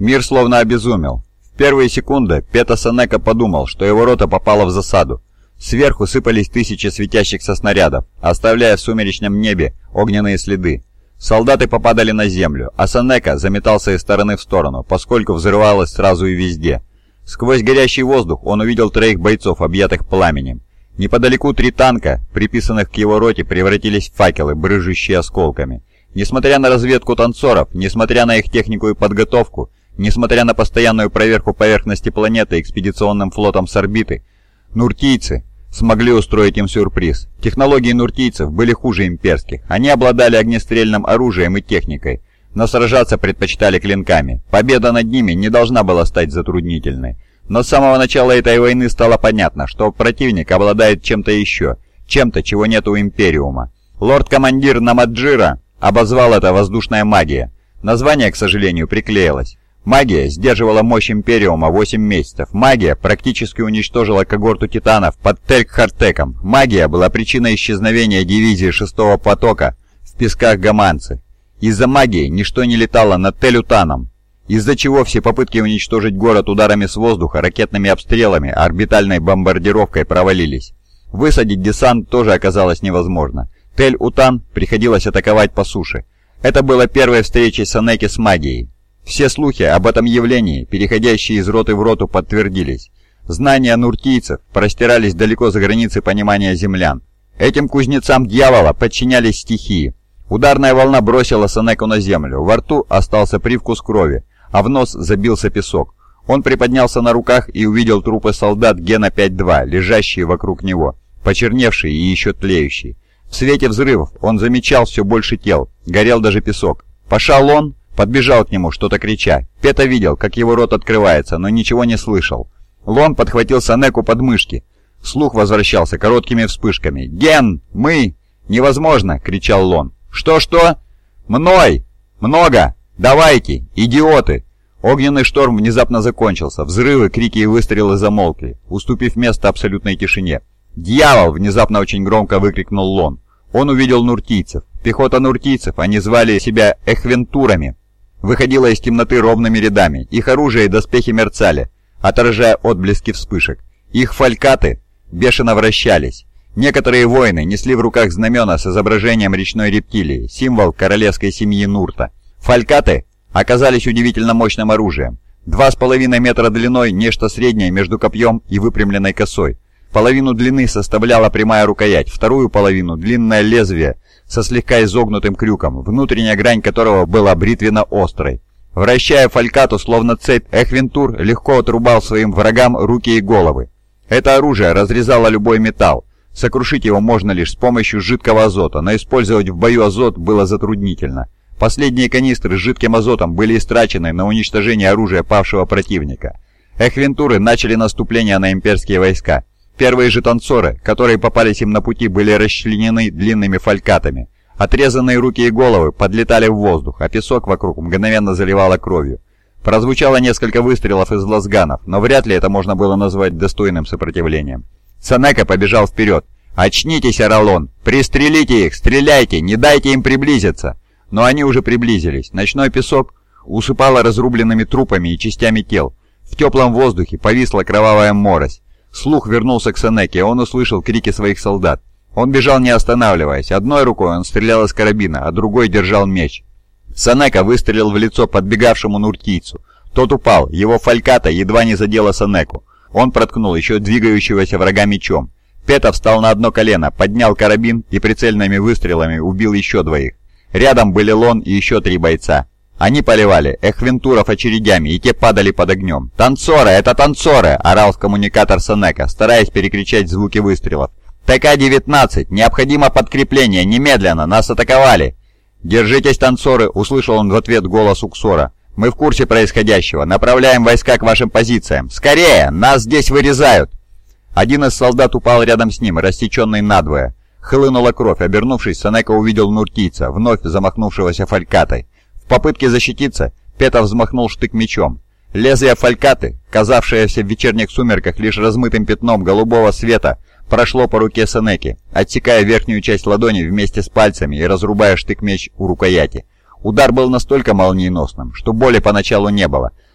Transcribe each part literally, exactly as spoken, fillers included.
Мир словно обезумел. В первые секунды Пета Сенека подумал, что его рота попала в засаду. Сверху сыпались тысячи светящихся снарядов, оставляя в сумеречном небе огненные следы. Солдаты попадали на землю, а Сенека заметался из стороны в сторону, поскольку взрывалось сразу и везде. Сквозь горящий воздух он увидел троих бойцов, объятых пламенем. Неподалеку три танка, приписанных к его роте, превратились в факелы, брызжущие осколками. Несмотря на разведку танцоров, несмотря на их технику и подготовку, несмотря на постоянную проверку поверхности планеты экспедиционным флотом с орбиты, нуртийцы смогли устроить им сюрприз. Технологии нуртийцев были хуже имперских. Они обладали огнестрельным оружием и техникой, но сражаться предпочитали клинками. Победа над ними не должна была стать затруднительной. Но с самого начала этой войны стало понятно, что противник обладает чем-то еще, чем-то, чего нет у Империума. Лорд-командир Намаджира обозвал это «воздушная магия». Название, к сожалению, приклеилось. Магия сдерживала мощь Империума восемь месяцев. Магия практически уничтожила когорту титанов под Тель-Хартеком. Магия была причиной исчезновения дивизии шестого потока в песках Гаманцы. Из-за магии ничто не летало над Тель-Утаном, из-за чего все попытки уничтожить город ударами с воздуха, ракетными обстрелами, орбитальной бомбардировкой провалились. Высадить десант тоже оказалось невозможно. Тель-Утан приходилось атаковать по суше. Это было первой встречей Сенеки с магией. Все слухи об этом явлении, переходящие из роты в роту, подтвердились. Знания нуртийцев простирались далеко за границы понимания землян. Этим кузнецам дьявола подчинялись стихии. Ударная волна бросила Сенеку на землю, во рту остался привкус крови, а в нос забился песок. Он приподнялся на руках и увидел трупы солдат Гена пять два, лежащие вокруг него, почерневшие и еще тлеющие. В свете взрывов он замечал все больше тел, горел даже песок. Паша Лон подбежал к нему, что-то крича. Пета видел, как его рот открывается, но ничего не слышал. Лон подхватил Сенеку под мышки. Слух возвращался короткими вспышками. «Ген! Мы!» «Невозможно!» — кричал Лон. «Что-что?» «Мной! Много! Давайте! Идиоты!» Огненный шторм внезапно закончился. Взрывы, крики и выстрелы замолкли, уступив место абсолютной тишине. «Дьявол!» — внезапно очень громко выкрикнул Лон. Он увидел нуртийцев. Пехота нуртийцев, они звали себя эхвентурами, выходила из темноты ровными рядами. Их оружие и доспехи мерцали, отражая отблески вспышек. Их фалькаты бешено вращались. Некоторые воины несли в руках знамена с изображением речной рептилии, символ королевской семьи Нурта. Фалькаты оказались удивительно мощным оружием. Два с половиной метра длиной, нечто среднее между копьем и выпрямленной косой. Половину длины составляла прямая рукоять, вторую половину — длинное лезвие со слегка изогнутым крюком, внутренняя грань которого была бритвенно-острой. Вращая фалькату, словно цепь, Эхвентур легко отрубал своим врагам руки и головы. Это оружие разрезало любой металл. Сокрушить его можно лишь с помощью жидкого азота, но использовать в бою азот было затруднительно. Последние канистры с жидким азотом были истрачены на уничтожение оружия павшего противника. Эхвентуры начали наступление на имперские войска. Первые же танцоры, которые попались им на пути, были расчленены длинными фалькатами. Отрезанные руки и головы подлетали в воздух, а песок вокруг мгновенно заливало кровью. Прозвучало несколько выстрелов из лазганов, но вряд ли это можно было назвать достойным сопротивлением. Сенека побежал вперед. «Очнитесь, Оралон! Пристрелите их! Стреляйте! Не дайте им приблизиться!» Но они уже приблизились. Ночной песок усыпало разрубленными трупами и частями тел. В теплом воздухе повисла кровавая морось. Слух вернулся к Сенеке, и он услышал крики своих солдат. Он бежал не останавливаясь. Одной рукой он стрелял из карабина, а другой держал меч. Сенека выстрелил в лицо подбегавшему нуртийцу. Тот упал, его фальката едва не задела Сенеку. Он проткнул еще двигающегося врага мечом. Пета встал на одно колено, поднял карабин и прицельными выстрелами убил еще двоих. Рядом были Лон и еще три бойца. Они поливали эхвентуров очередями, и те падали под огнем. «Танцоры! Это танцоры!» — орал в коммуникатор Сенека, стараясь перекричать звуки выстрелов. «тэ ка девятнадцать! Необходимо подкрепление! Немедленно! Нас атаковали!» «Держитесь, танцоры!» — услышал он в ответ голос Уксора. «Мы в курсе происходящего. Направляем войска к вашим позициям. Скорее! Нас здесь вырезают!» Один из солдат упал рядом с ним, рассеченный надвое. Хлынула кровь. Обернувшись, Сенека увидел нуртийца, вновь замахнувшегося фалькатой. В попытке защититься, Пета взмахнул штык мечом. Лезвие фалькаты, казавшееся в вечерних сумерках лишь размытым пятном голубого света, прошло по руке Сенеки, отсекая верхнюю часть ладони вместе с пальцами и разрубая штык-меч у рукояти. Удар был настолько молниеносным, что боли поначалу не было.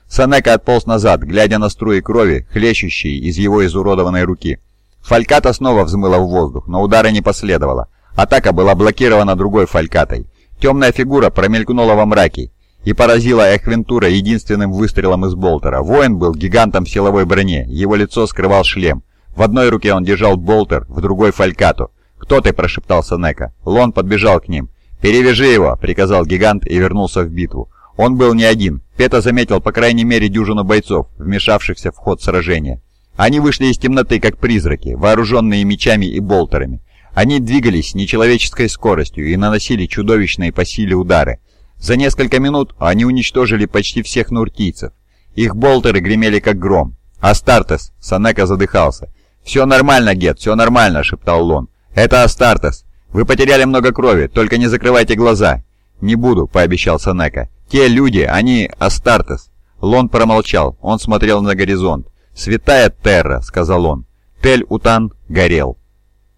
Сенека отполз назад, глядя на струи крови, хлещущие из его изуродованной руки. Фальката снова взмыла в воздух, но удара не последовало. Атака была блокирована другой фалькатой. Темная фигура промелькнула во мраке и поразила Эквентура единственным выстрелом из болтера. Воин был гигантом в силовой броне, его лицо скрывал шлем. В одной руке он держал болтер, в другой фалькату. «Кто ты?» – прошептал Сенека. Лон подбежал к ним. «Перевяжи его!» – приказал гигант и вернулся в битву. Он был не один. Пета заметил по крайней мере дюжину бойцов, вмешавшихся в ход сражения. Они вышли из темноты, как призраки, вооруженные мечами и болтерами. Они двигались с нечеловеческой скоростью и наносили чудовищные по силе удары. За несколько минут они уничтожили почти всех нуртийцев. Их болтеры гремели как гром. «Астартес!» — Сенека задыхался. «Все нормально, Гет, все нормально!» — шептал Лон. «Это Астартес! Вы потеряли много крови, только не закрывайте глаза!» «Не буду», — пообещал Сенека. «Те люди, они Астартес!» Лон промолчал, он смотрел на горизонт. «Святая Терра!» — сказал он. Тель-Утан горел.